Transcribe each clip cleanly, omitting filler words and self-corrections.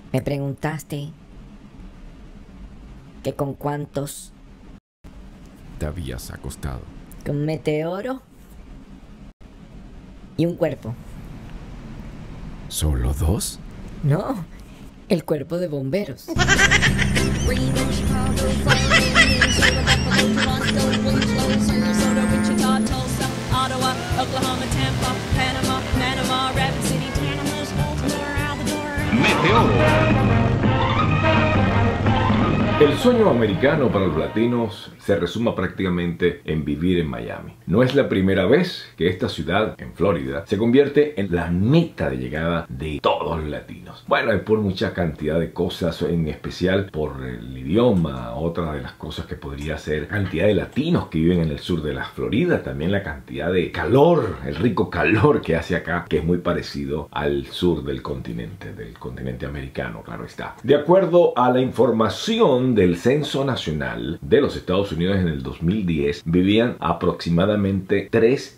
Me preguntaste que con cuántos, Te habías acostado. con un meteoro y un cuerpo. ¿Solo dos? No, el cuerpo de bomberos. Reno, Chicago, Florida, Minnesota, Buffalo, Toronto, Winslow, Sarasota, Wichita, Tulsa, Ottawa, Oklahoma, Tampa, Panama, Rapid City, Tanamos, Baltimore, Alabama. Meteoro. El sueño americano para los latinos se resuma prácticamente en vivir en Miami. No es la primera vez que esta ciudad, en Florida, se convierte en la meta de llegada de todos los latinos. Bueno, es por mucha cantidad de cosas, en especial por el idioma. Otra de las cosas que podría ser la cantidad de latinos que viven en el sur de la Florida, también la cantidad de calor, el rico calor que hace acá, que es muy parecido al sur del continente americano, claro está. De acuerdo a la información del Censo Nacional de los Estados Unidos en el 2010, vivían aproximadamente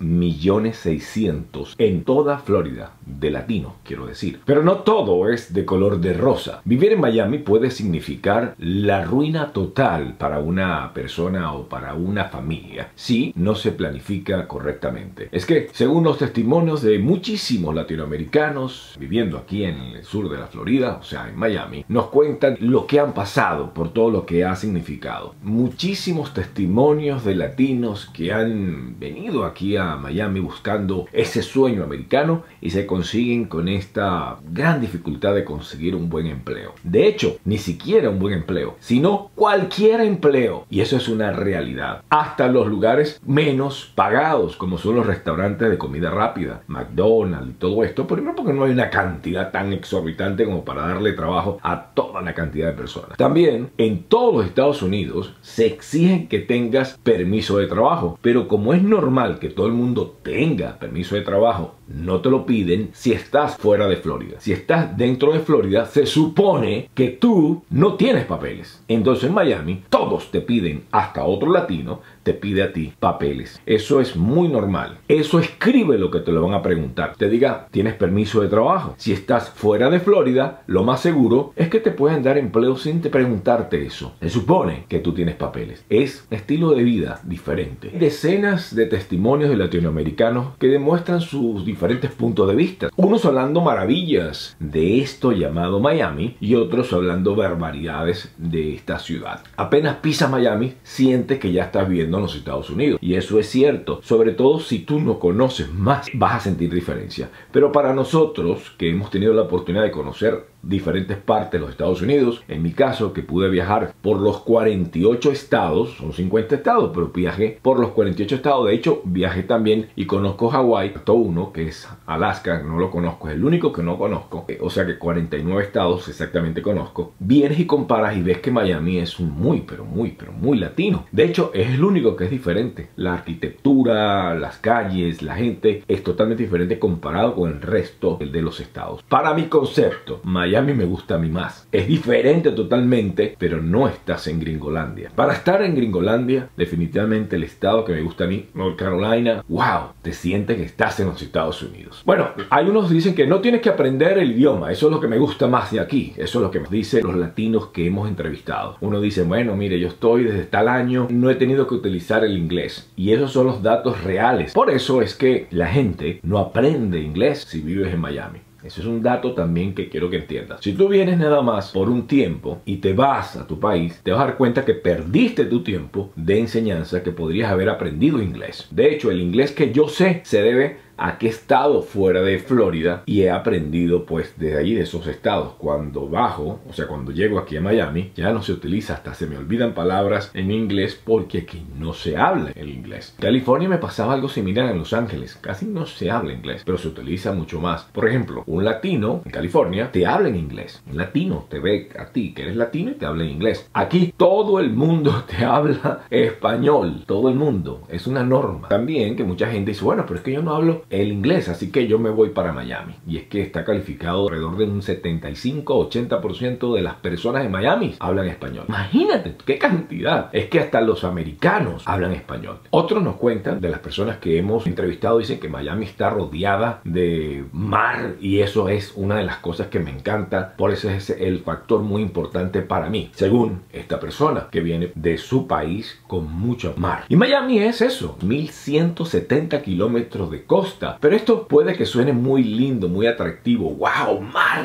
3.600.000 en toda Florida, de latinos, quiero decir. Pero no todo es de color de rosa. Vivir en Miami puede significar la ruina total para una persona o para una familia si no se planifica correctamente. Es que, según los testimonios de muchísimos latinoamericanos viviendo aquí en el sur de la Florida, o sea, en Miami, nos cuentan lo que han pasado por todo lo que ha significado. Muchísimos testimonios de latinos que han venido aquí a Miami buscando ese sueño americano y se consiguen con esta gran dificultad de conseguir un buen empleo. De hecho, ni siquiera un buen empleo, sino cualquier empleo. Y eso es una realidad. Hasta los lugares menos pagados, como son los restaurantes de comida rápida, McDonald's y todo esto, primero porque no hay una cantidad tan exorbitante como para darle trabajo a toda la cantidad de personas. También, en todos los Estados Unidos se exige que tengas permiso de trabajo, pero como es normal que todo el mundo tenga permiso de trabajo, no te lo piden si estás fuera de Florida. Si estás dentro de Florida, se supone que tú no tienes papeles. Entonces en Miami todos te piden, hasta otro latino te pide a ti papeles. Eso es muy normal. Eso escribe lo que te lo van a preguntar. Te diga, ¿tienes permiso de trabajo? Si estás fuera de Florida, lo más seguro es que te pueden dar empleo sin preguntarte eso. Se supone que tú tienes papeles. Es estilo de vida diferente. Decenas de testimonios de latinoamericanos que demuestran sus diferentes puntos de vista. Unos hablando maravillas de esto llamado Miami y otros hablando barbaridades de esta ciudad. Apenas pisas Miami, sientes que ya estás viviendo en los Estados Unidos. Y eso es cierto. Sobre todo si tú no conoces más, vas a sentir diferencia. Pero para nosotros, que hemos tenido la oportunidad de conocer diferentes partes de los Estados Unidos, en mi caso que pude viajar por los 48 estados, son 50 estados, pero viajé por los 48 estados. De hecho, viajé también y conozco Hawái, todo uno que es Alaska, no lo conozco, es el único que no conozco, o sea que 49 estados exactamente conozco. Vienes y comparas y ves que Miami es un muy latino. De hecho, es el único que es diferente. La arquitectura, las calles, la gente es totalmente diferente comparado con el resto de los estados. Para mi concepto, Miami me gusta a mí más. Es diferente totalmente, pero no estás en Gringolandia. Para estar en Gringolandia, definitivamente el estado que me gusta a mí, North Carolina, wow, te sientes que estás en los Estados Unidos. Bueno, hay unos que dicen que no tienes que aprender el idioma. Eso es lo que me gusta más de aquí. Eso es lo que me dicen los latinos que hemos entrevistado. Uno dice, bueno, mire, yo estoy desde tal año, no he tenido que utilizar el inglés. Y esos son los datos reales. Por eso es que la gente no aprende inglés si vives en Miami. Eso es un dato también que quiero que entiendas. Si tú vienes nada más por un tiempo y te vas a tu país, te vas a dar cuenta que perdiste tu tiempo de enseñanza que podrías haber aprendido inglés. De hecho, el inglés que yo sé se debe a que he estado fuera de Florida y he aprendido pues de ahí, de esos estados. Cuando bajo, o sea, cuando llego aquí a Miami, ya no se utiliza, hasta se me olvidan palabras en inglés porque aquí no se habla el inglés. En California me pasaba algo similar en Los Ángeles. Casi no se habla inglés, pero se utiliza mucho más. Por ejemplo, un latino en California te habla en inglés. Un latino te ve a ti que eres latino y te habla en inglés. Aquí todo el mundo te habla español. Todo el mundo. Es una norma. También que mucha gente dice, bueno, pero es que yo no hablo el inglés, así que yo me voy para Miami. Y es que está calificado alrededor de un 75-80% de las personas en Miami hablan español. Imagínate qué cantidad. Es que hasta los americanos hablan español. Otros nos cuentan, de las personas que hemos entrevistado, dicen que Miami está rodeada de mar y eso es una de las cosas que me encanta. Por eso es el factor muy importante para mí, según esta persona que viene de su país con mucho mar. Y Miami es eso, 1170 kilómetros de costa. Pero esto puede que suene muy lindo, muy atractivo. ¡Wow! Mar,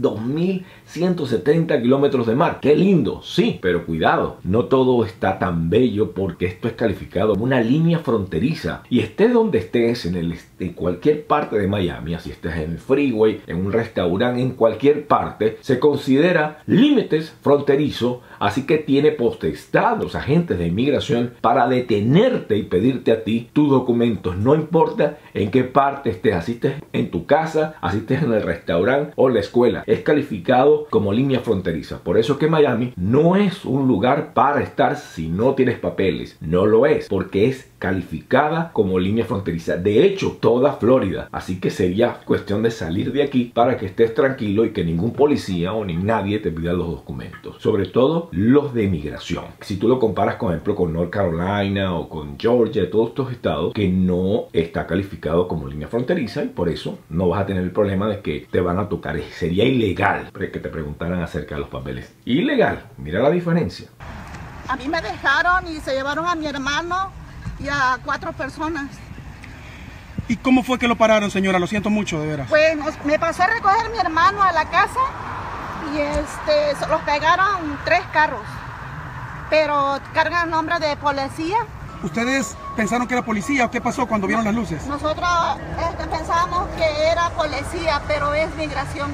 2170 kilómetros de mar. ¡Qué lindo! Sí, pero cuidado, no todo está tan bello porque esto es calificado como una línea fronteriza. Y estés donde estés, en cualquier parte de Miami, así estés en el freeway, en un restaurante, en cualquier parte, se considera límites fronterizo. Así que tiene potestad los agentes de inmigración para detenerte y pedirte a ti tus documentos. No importa en qué parte estés, así estés en tu casa, así estés en el restaurante o la escuela. Es calificado como línea fronteriza. Por eso que Miami no es un lugar para estar si no tienes papeles. No lo es, porque es calificada como línea fronteriza. De hecho, toda Florida. Así que sería cuestión de salir de aquí para que estés tranquilo y que ningún policía o ni nadie te pida los documentos. Sobre todo los de inmigración. Si tú lo comparas, por ejemplo, con North Carolina o con Georgia, todos estos estados que no está calificado como línea fronteriza, y por eso no vas a tener el problema de que te van a tocar. Sería ilegal que te preguntaran acerca de los papeles. Ilegal. Mira la diferencia. A mí me dejaron y se llevaron a mi hermano y a 4 personas. ¿Y cómo fue que lo pararon, señora? Lo siento mucho, de veras. Pues me pasó a recoger mi hermano a la casa y los pegaron 3 carros, pero cargan el nombre de policía. ¿Ustedes pensaron que era policía o qué pasó cuando vieron las luces? Nosotros pensábamos que era policía, pero es migración.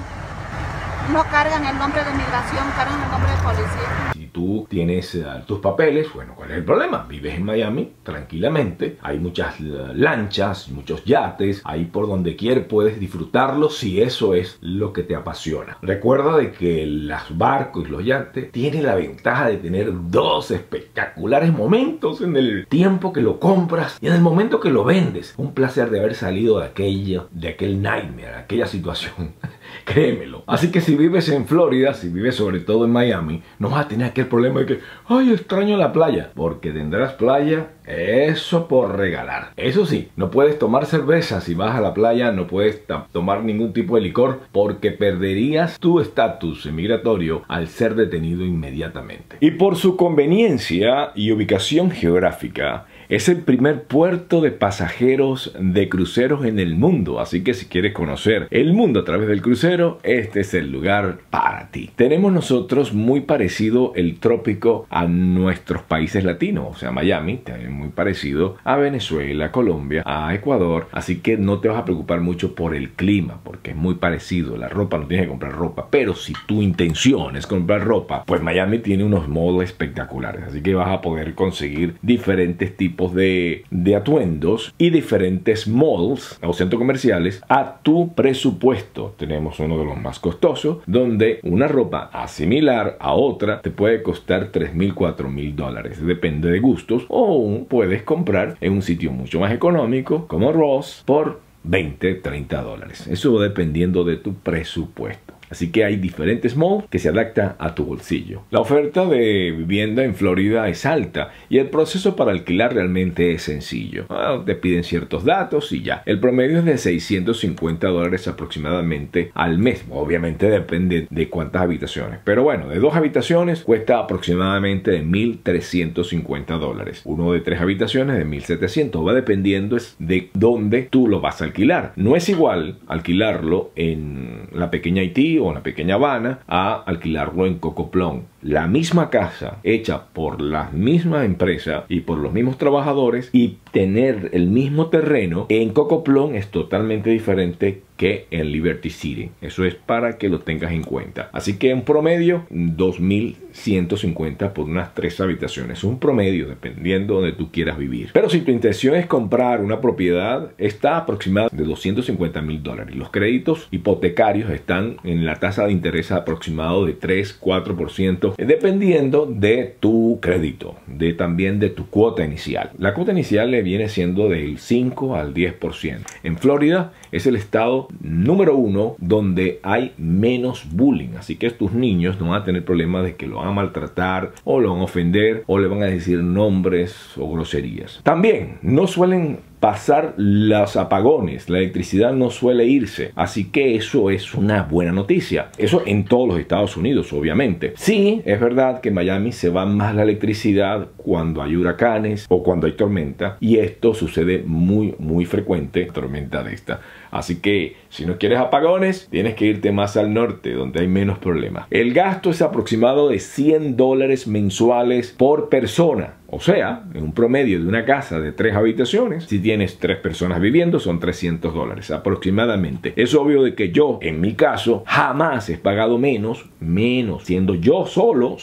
No cargan el nombre de migración, cargan el nombre de policía. Si tú tienes tus papeles, bueno, ¿cuál es el problema? Vives en Miami tranquilamente, hay muchas lanchas, muchos yates, ahí por donde quieras puedes disfrutarlo si eso es lo que te apasiona. Recuerda de que los barcos y los yates tienen la ventaja de tener 2 espectaculares momentos en el tiempo que lo compras y en el momento que lo vendes. Un placer de haber salido de aquel nightmare, aquella situación. Créemelo. Así que si vives en Florida, si vives sobre todo en Miami, no vas a tener aquel problema de que, ay, extraño la playa. Porque tendrás playa, eso por regalar. Eso sí, no puedes tomar cerveza si vas a la playa, no puedes tomar ningún tipo de licor porque perderías tu estatus migratorio al ser detenido inmediatamente. Y por su conveniencia y ubicación geográfica, es el primer puerto de pasajeros de cruceros en el mundo. Así que si quieres conocer el mundo a través del crucero, este es el lugar para ti. Tenemos nosotros muy parecido el trópico a nuestros países latinos. O sea, Miami, también muy parecido a Venezuela, Colombia, a Ecuador. Así que no te vas a preocupar mucho por el clima, porque es muy parecido. La ropa, no tienes que comprar ropa. Pero si tu intención es comprar ropa, pues Miami tiene unos malls espectaculares. Así que vas a poder conseguir diferentes tipos de atuendos y diferentes malls o centros comerciales a tu presupuesto. Tenemos uno de los más costosos, donde una ropa similar a otra te puede costar $3,000, $4,000. Depende de gustos. O puedes comprar en un sitio mucho más económico como Ross por $20, $30. Eso va dependiendo de tu presupuesto. Así que hay diferentes malls que se adaptan a tu bolsillo. La oferta de vivienda en Florida es alta y el proceso para alquilar realmente es sencillo. Te piden ciertos datos y ya. El promedio es de $650 aproximadamente al mes. Obviamente depende de cuántas habitaciones. Pero bueno, de 2 habitaciones cuesta aproximadamente de $1,350. Uno de 3 habitaciones de $1,700. Va dependiendo de dónde tú lo vas a alquilar. No es igual alquilarlo en la pequeña Haití o en la pequeña Habana a alquilarlo en Coco Plum. La misma casa hecha por la misma empresa y por los mismos trabajadores y tener el mismo terreno en Coco Plum es totalmente diferente que en Liberty City. Eso es para que lo tengas en cuenta. Así que en promedio 2.150 por unas 3 habitaciones. Un promedio dependiendo donde tú quieras vivir. Pero si tu intención es comprar una propiedad, está aproximada de $250,000. Los créditos hipotecarios están en la tasa de interés aproximado de 3-4%, dependiendo de tu crédito, también de tu cuota inicial. La cuota inicial le viene siendo del 5 al 10%. En Florida es el estado número 1 donde hay menos bullying, así que tus niños no van a tener problemas de que lo van a maltratar o lo van a ofender o le van a decir nombres o groserías. También no suelen pasar los apagones, la electricidad no suele irse, así que eso es una buena noticia. Eso en todos los Estados Unidos, obviamente. Sí, es verdad que en Miami se va más la electricidad cuando hay huracanes o cuando hay tormenta, y esto sucede muy frecuente, tormenta de esta. Así que si no quieres apagones, tienes que irte más al norte, donde hay menos problemas. El gasto es aproximado de $100 mensuales por persona. O sea, en un promedio de una casa de 3 habitaciones, si tienes 3 personas viviendo, son $300 aproximadamente. Es obvio de que yo, en mi caso, jamás he pagado menos, siendo yo solo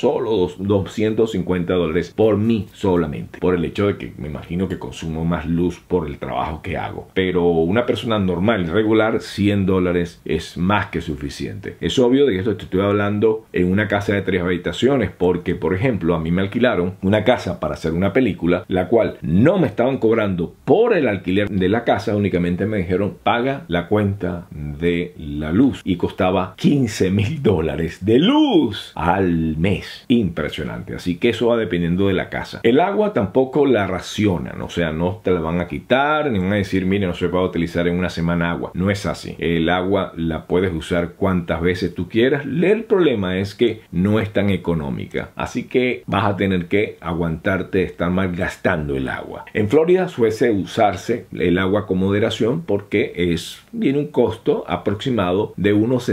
$250 por mí solamente. Por el hecho de que me imagino que consumo más luz por el trabajo que hago. Pero una persona normal y regular, $100 es más que suficiente. Es obvio de que esto te estoy hablando en una casa de 3 habitaciones, porque, por ejemplo, a mí me alquilaron una casa para hacer una película, la cual no me estaban cobrando por el alquiler de la casa, únicamente me dijeron paga la cuenta de la luz, y costaba $15,000 de luz al mes. Impresionante. Así que eso va dependiendo de la casa. El agua tampoco la racionan, o sea, no te la van a quitar ni van a decir mire, no se puede utilizar en una semana agua. No es así. El agua la puedes usar cuantas veces tú quieras. El problema es que no es tan económica, así que vas a tener que aguantarte de estar malgastando el agua. En Florida suele usarse el agua con moderación porque viene un costo aproximado de unos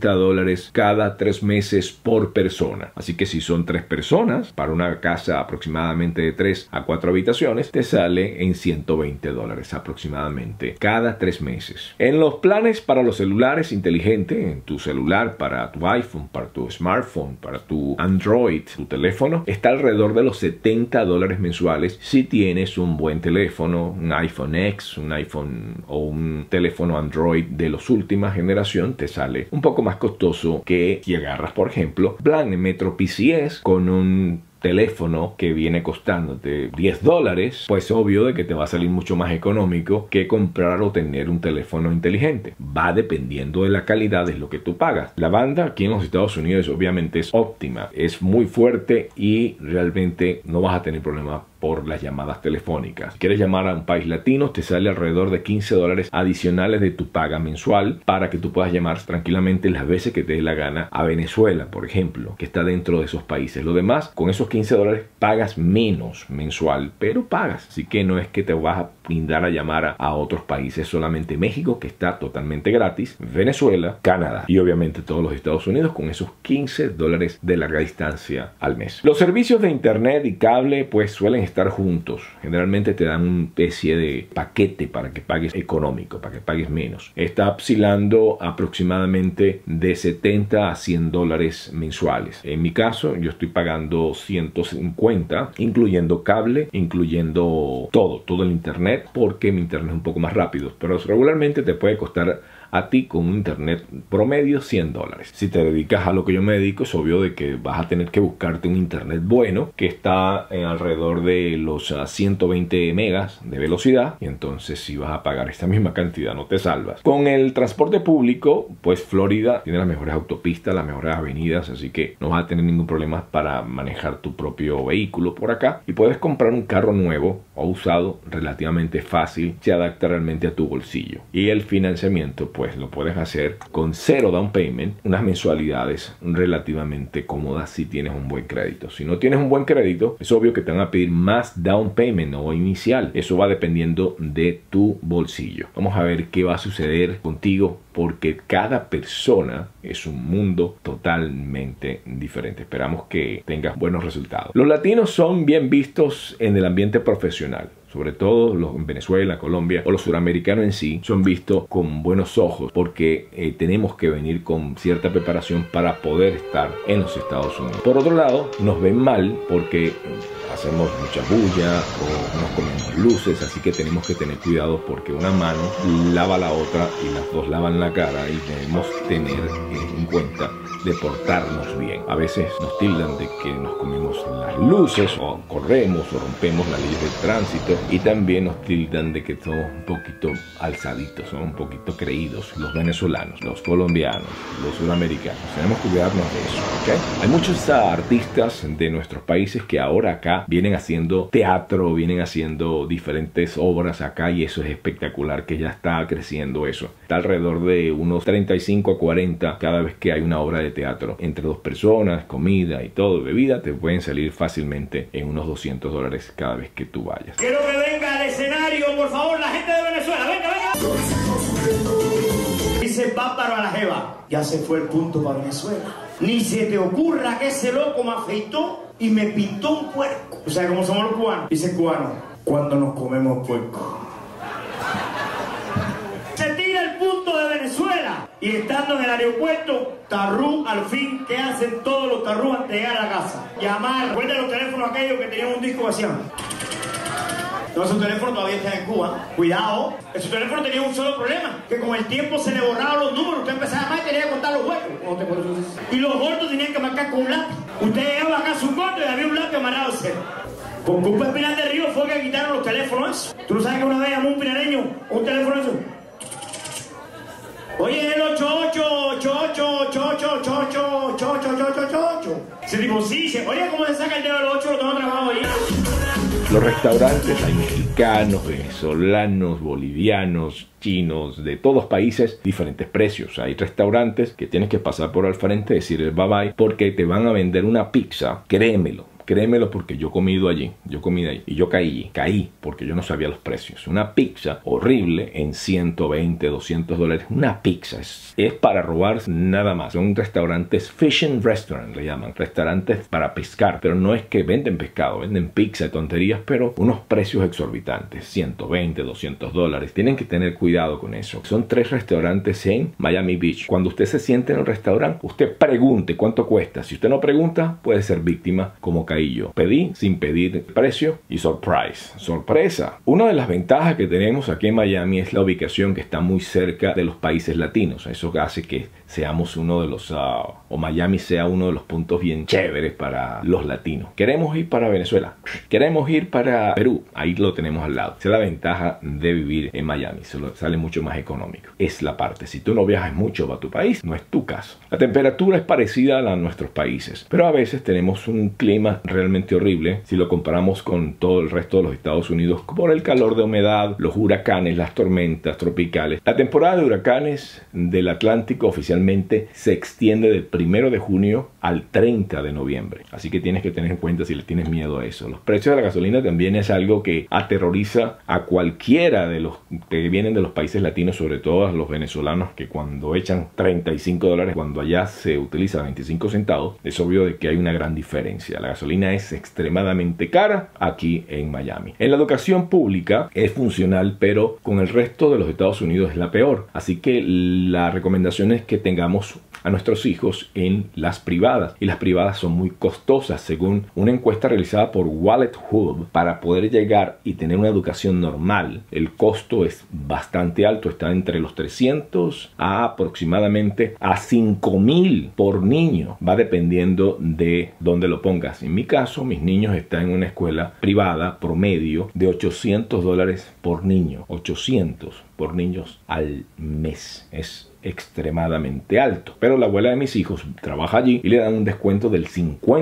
$60 cada 3 meses por persona. Así que si son 3 personas, para una casa aproximadamente de 3 a 4 habitaciones, te sale en $120 aproximadamente cada 3 meses. En los planes para los celulares inteligentes, en tu celular, para tu iPhone, para tu smartphone, para tu Android, tu teléfono, está alrededor de los $70 mensuales si tienes un buen teléfono, un iPhone X, un iPhone o un teléfono Android de los última generación. Te sale un poco más costoso que si agarras, por ejemplo, plan Metro PCS con un teléfono que viene costándote $10, pues obvio de que te va a salir mucho más económico que comprar o tener un teléfono inteligente. Va dependiendo de la calidad de lo que tú pagas. La banda aquí en los Estados Unidos obviamente es óptima, es muy fuerte y realmente no vas a tener problemas por las llamadas telefónicas. Si quieres llamar a un país latino, te sale alrededor de $15 adicionales de tu paga mensual para que tú puedas llamar tranquilamente las veces que te dé la gana a Venezuela, por ejemplo, que está dentro de esos países. Lo demás, con esos $15 pagas menos mensual, pero pagas. Así que no es que te vas a brindar a llamar a otros países, solamente México, que está totalmente gratis, Venezuela, Canadá y obviamente todos los Estados Unidos con esos $15 de larga distancia al mes. Los servicios de internet y cable pues suelen estar juntos. Generalmente te dan una especie de paquete para que pagues económico, para que pagues menos. Está oscilando aproximadamente de $70 a $100 mensuales. En mi caso, yo estoy pagando $150, incluyendo cable, incluyendo todo el internet, porque mi internet es un poco más rápido, pero regularmente te puede costar a ti con un internet promedio $100. Si te dedicas a lo que yo me dedico, es obvio de que vas a tener que buscarte un internet bueno que está en alrededor de los 120 megas de velocidad, y entonces si vas a pagar esta misma cantidad no te salvas. Con el transporte público, pues Florida tiene las mejores autopistas, las mejores avenidas, así que no vas a tener ningún problema para manejar tu propio vehículo por acá, y puedes comprar un carro nuevo o usado relativamente fácil, se adapta realmente a tu bolsillo. Y el financiamiento pues lo puedes hacer con 0 down payment, unas mensualidades relativamente cómodas si tienes un buen crédito. Si no tienes un buen crédito, es obvio que te van a pedir más down payment o inicial. Eso va dependiendo de tu bolsillo. Vamos a ver qué va a suceder contigo, porque cada persona es un mundo totalmente diferente. Esperamos que tengas buenos resultados. Los latinos son bien vistos en el ambiente profesional. sobre todo los en Venezuela, Colombia o los suramericanos en sí, son vistos con buenos ojos porque tenemos que venir con cierta preparación para poder estar en los Estados Unidos. Por otro lado, nos ven mal porque hacemos mucha bulla o nos comemos luces, así que tenemos que tener cuidado porque una mano lava la otra y las dos lavan la cara, y debemos tener en cuenta de portarnos bien. A veces nos tildan de que nos comemos las luces o corremos o rompemos la ley de tránsito, y también nos tildan de que somos un poquito alzaditos, somos un poquito creídos, los venezolanos, los colombianos, los sudamericanos. Tenemos que cuidarnos de eso, ¿ok? Hay muchos artistas de nuestros países que ahora acá vienen haciendo teatro, vienen haciendo diferentes obras acá, y eso es espectacular, que ya está creciendo eso. Está alrededor de unos 35 a 40 cada vez que hay una obra de teatro. Entre dos personas, comida y todo, bebida, te pueden salir fácilmente en unos $200 cada vez que tú vayas. Quiero que venga al escenario, por favor, la gente de Venezuela. Venga, venga. Dice Bárbaro a la jeva: ya se fue el punto para Venezuela. Ni se te ocurra que ese loco me afeitó y me pintó un puerco. O sea, ¿cómo somos los cubanos? Dice el cubano: cuando nos comemos puerco. Se tira el punto de Venezuela, y estando en el aeropuerto, tarrú, al fin, ¿qué hacen todos los tarrú antes de llegar a la casa? Llamar. Recuerda los teléfonos aquellos que tenían un disco que hacían. No, esos teléfonos todavía están en Cuba. Cuidado. Esos teléfonos tenían un solo problema: que con el tiempo se le borraban los números. Usted empezaba a llamar y tenía que contar los huecos. Y los gordos tenían que marcar con un lápiz. Usted llegaba acá a su cuarto y había un lápiz amarrado cerca. Por culpa de Pinar del Río fue que quitaron los teléfonos esos. ¿Tú no sabes que una vez llamó un pinareño un teléfono eso? Oye, el 88. Ese tipo sí dice: oye, ¿cómo se saca el dedo del 8? Lo tengo trabajado ahí. Los restaurantes, hay mexicanos, venezolanos, bolivianos, chinos, de todos países, diferentes precios. Hay restaurantes que tienes que pasar por al frente, decir bye bye, porque te van a vender una pizza, créemelo porque yo he comido allí, yo comí ahí y yo caí porque yo no sabía los precios. Una pizza horrible en $120, $200, una pizza es para robar nada más. Son restaurantes fishing restaurant, le llaman, restaurantes para pescar, pero no es que venden pescado, venden pizza y tonterías, pero unos precios exorbitantes, $120, $200. Tienen que tener cuidado con eso. Son 3 restaurantes en Miami Beach. Cuando usted se siente en un restaurante, usted pregunte cuánto cuesta. Si usted no pregunta, puede ser víctima como caí yo. Pedí sin pedir precio y sorpresa. Una de las ventajas que tenemos aquí en Miami es la ubicación, que está muy cerca de los países latinos. Eso hace que seamos uno de los o Miami sea uno de los puntos bien chéveres para los latinos. Queremos ir para Venezuela, queremos ir para Perú, ahí lo tenemos al lado. Esa es la ventaja de vivir en Miami, sale mucho más económico. Es la parte, si tú no viajas mucho a tu país, no es tu caso. La temperatura es parecida a la de nuestros países, pero a veces tenemos un clima realmente horrible si lo comparamos con todo el resto de los Estados Unidos, por el calor de humedad, los huracanes, las tormentas tropicales. La temporada de huracanes del Atlántico oficialmente se extiende del 1 de junio al 30 de noviembre. Así que tienes que tener en cuenta si le tienes miedo a eso. Los precios de la gasolina también es algo que aterroriza a cualquiera de los que vienen de los países latinos, sobre todo a los venezolanos, que cuando echan $35, cuando allá se utiliza 25 centavos, es obvio de que hay una gran diferencia. La gasolina es extremadamente cara aquí en Miami. En la educación pública es funcional, pero con el resto de los Estados Unidos es la peor. Así que la recomendación es que tengamos a nuestros hijos en las privadas, y las privadas son muy costosas. Según una encuesta realizada por Wallet Hub, para poder llegar y tener una educación normal, el costo es bastante alto, está entre los 300 a aproximadamente a 5,000 por niño, va dependiendo de dónde lo pongas. En mi caso, mis niños están en una escuela privada promedio de $800 por niño, 800 por niños al mes. Es extremadamente alto, pero la abuela de mis hijos trabaja allí y le dan un descuento del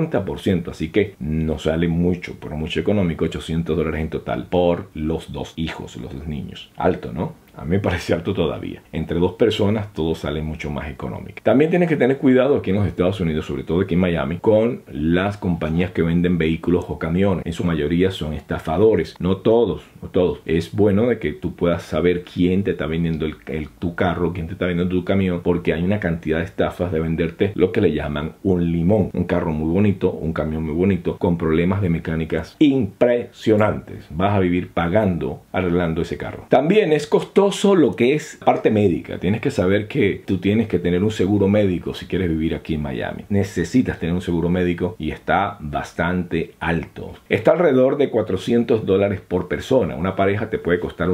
50%, así que no sale mucho, pero mucho económico, $800 en total por los 2 hijos, los 2 niños. Alto, ¿no? A mí me parece alto todavía. Entre dos personas todo sale mucho más económico. También tienes que tener cuidado aquí en los Estados Unidos, sobre todo aquí en Miami, con las compañías que venden vehículos o camiones. En su mayoría son estafadores. No todos, no todos. Es bueno de que tú puedas saber quién te está vendiendo tu carro, quién te está vendiendo tu camión, porque hay una cantidad de estafas de venderte lo que le llaman un limón. Un carro muy bonito, un camión muy bonito, con problemas de mecánicas impresionantes. Vas a vivir pagando, arreglando ese carro. También es costoso lo que es parte médica. Tienes que saber que tú tienes que tener un seguro médico si quieres vivir aquí en Miami. Necesitas tener un seguro médico y está bastante alto. Está alrededor de $400 por persona. Una pareja te puede costar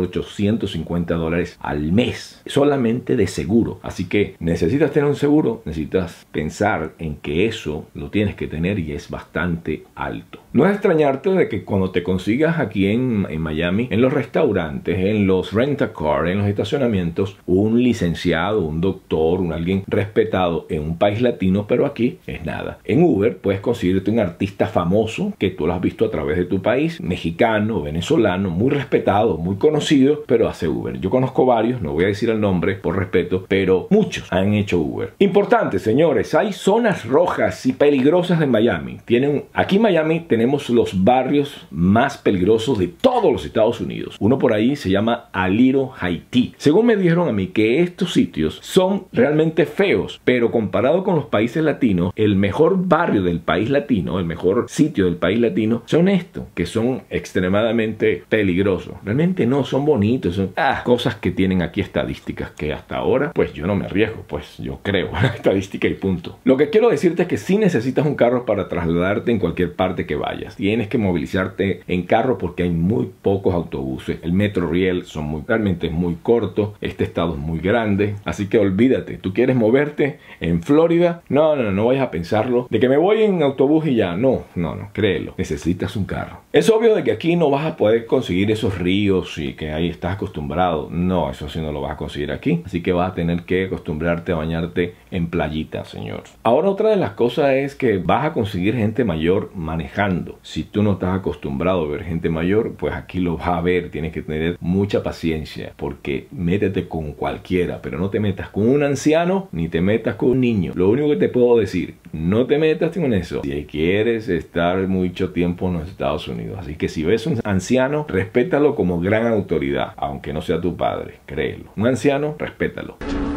$850 al mes solamente de seguro. Así que necesitas tener un seguro, necesitas pensar en que eso lo tienes que tener y es bastante alto. No es extrañarte de que cuando te consigas aquí en Miami, en los restaurantes, en los rent-a-car, en los estacionamientos, un licenciado, un doctor, alguien respetado en un país latino, pero aquí es nada. En Uber puedes conseguirte un artista famoso que tú lo has visto a través de tu país, mexicano, venezolano, muy respetado, muy conocido, pero hace Uber. Yo conozco varios, no voy a decir el nombre por respeto, pero muchos han hecho Uber. Importante, señores, hay zonas rojas y peligrosas en Miami. Aquí en Miami tenemos los barrios más peligrosos de todos los Estados Unidos. Uno por ahí se llama Aliro, Haití. Según me dijeron a mí que estos sitios son realmente feos, pero comparado con los países latinos, el mejor barrio del país latino, el mejor sitio del país latino, son estos, que son extremadamente peligrosos. Realmente no, son bonitos, son cosas que tienen aquí estadísticas que hasta ahora, pues yo no me arriesgo, pues yo creo, estadística y punto. Lo que quiero decirte es que sí necesitas un carro para trasladarte en cualquier parte que vayas. Tienes que movilizarte en carro porque hay muy pocos autobuses. El Metrorail realmente es muy corto, este estado es muy grande, así que olvídate. Tú quieres moverte en Florida, no vayas a pensarlo de que me voy en autobús y ya, no, créelo, necesitas un carro. Es obvio de que aquí no vas a poder conseguir esos ríos y que ahí estás acostumbrado, no, eso sí no lo vas a conseguir aquí, así que vas a tener que acostumbrarte a bañarte en playita, señor. Ahora otra de las cosas es que vas a conseguir gente mayor manejando. Si tú no estás acostumbrado a ver gente mayor, pues aquí lo vas a ver, tienes que tener mucha paciencia, porque métete con cualquiera, pero no te metas con un anciano ni te metas con un niño. Lo único que te puedo decir, no te metas con eso si quieres estar mucho tiempo en los Estados Unidos. Así que si ves un anciano, respétalo como gran autoridad, aunque no sea tu padre, créelo. Un anciano, respétalo.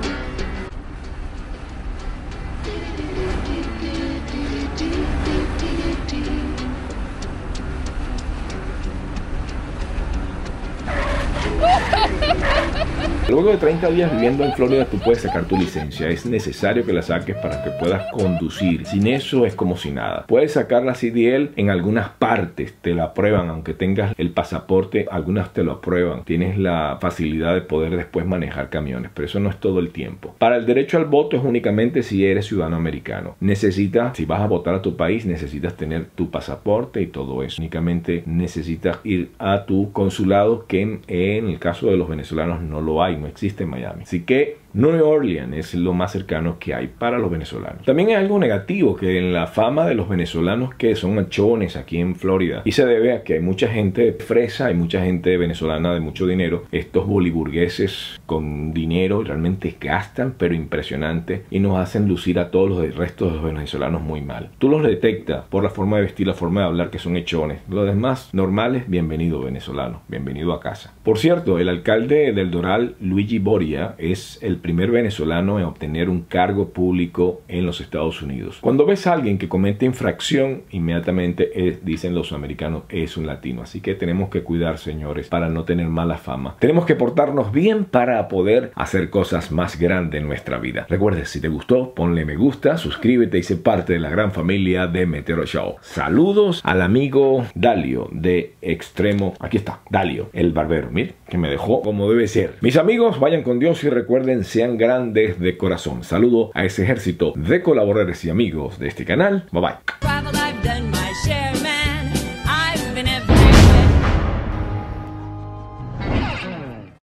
Luego de 30 días viviendo en Florida, tú puedes sacar tu licencia. Es necesario que la saques para que puedas conducir. Sin eso es como si nada. Puedes sacar la CDL en algunas partes, te la aprueban, aunque tengas el pasaporte, algunas te lo aprueban. Tienes la facilidad de poder después manejar camiones, pero eso no es todo el tiempo. Para el derecho al voto es únicamente si eres ciudadano americano. Si vas a votar a tu país, necesitas tener tu pasaporte y todo eso. Únicamente necesitas ir a tu consulado, que en el caso de los venezolanos no lo hay. No existe en Miami. Así que New Orleans es lo más cercano que hay para los venezolanos. También hay algo negativo, que en la fama de los venezolanos que son machones aquí en Florida, y se debe a que hay mucha gente fresa, hay mucha gente venezolana de mucho dinero. Estos boliburgueses con dinero realmente gastan, pero impresionante, y nos hacen lucir a todos los restos de los venezolanos muy mal. Tú los detectas por la forma de vestir, la forma de hablar, que son hechones. Los demás normales, bienvenido venezolano, bienvenido a casa. Por cierto, el alcalde del Doral, Luigi Boria, es el primer venezolano en obtener un cargo público en los Estados Unidos. Cuando ves a alguien que comete infracción, inmediatamente dicen los americanos, es un latino. Así que tenemos que cuidar, señores, para no tener mala fama. Tenemos que portarnos bien para poder hacer cosas más grandes en nuestra vida. Recuerda, si te gustó, ponle me gusta, suscríbete y sé parte de la gran familia de Meteoro Show. Saludos al amigo Dalio de Extremo. Aquí está, Dalio, el barbero. Mire, que me dejó como debe ser. Mis amigos, vayan con Dios y recuerden, sean grandes de corazón. Saludo a ese ejército de colaboradores y amigos de este canal. Bye bye.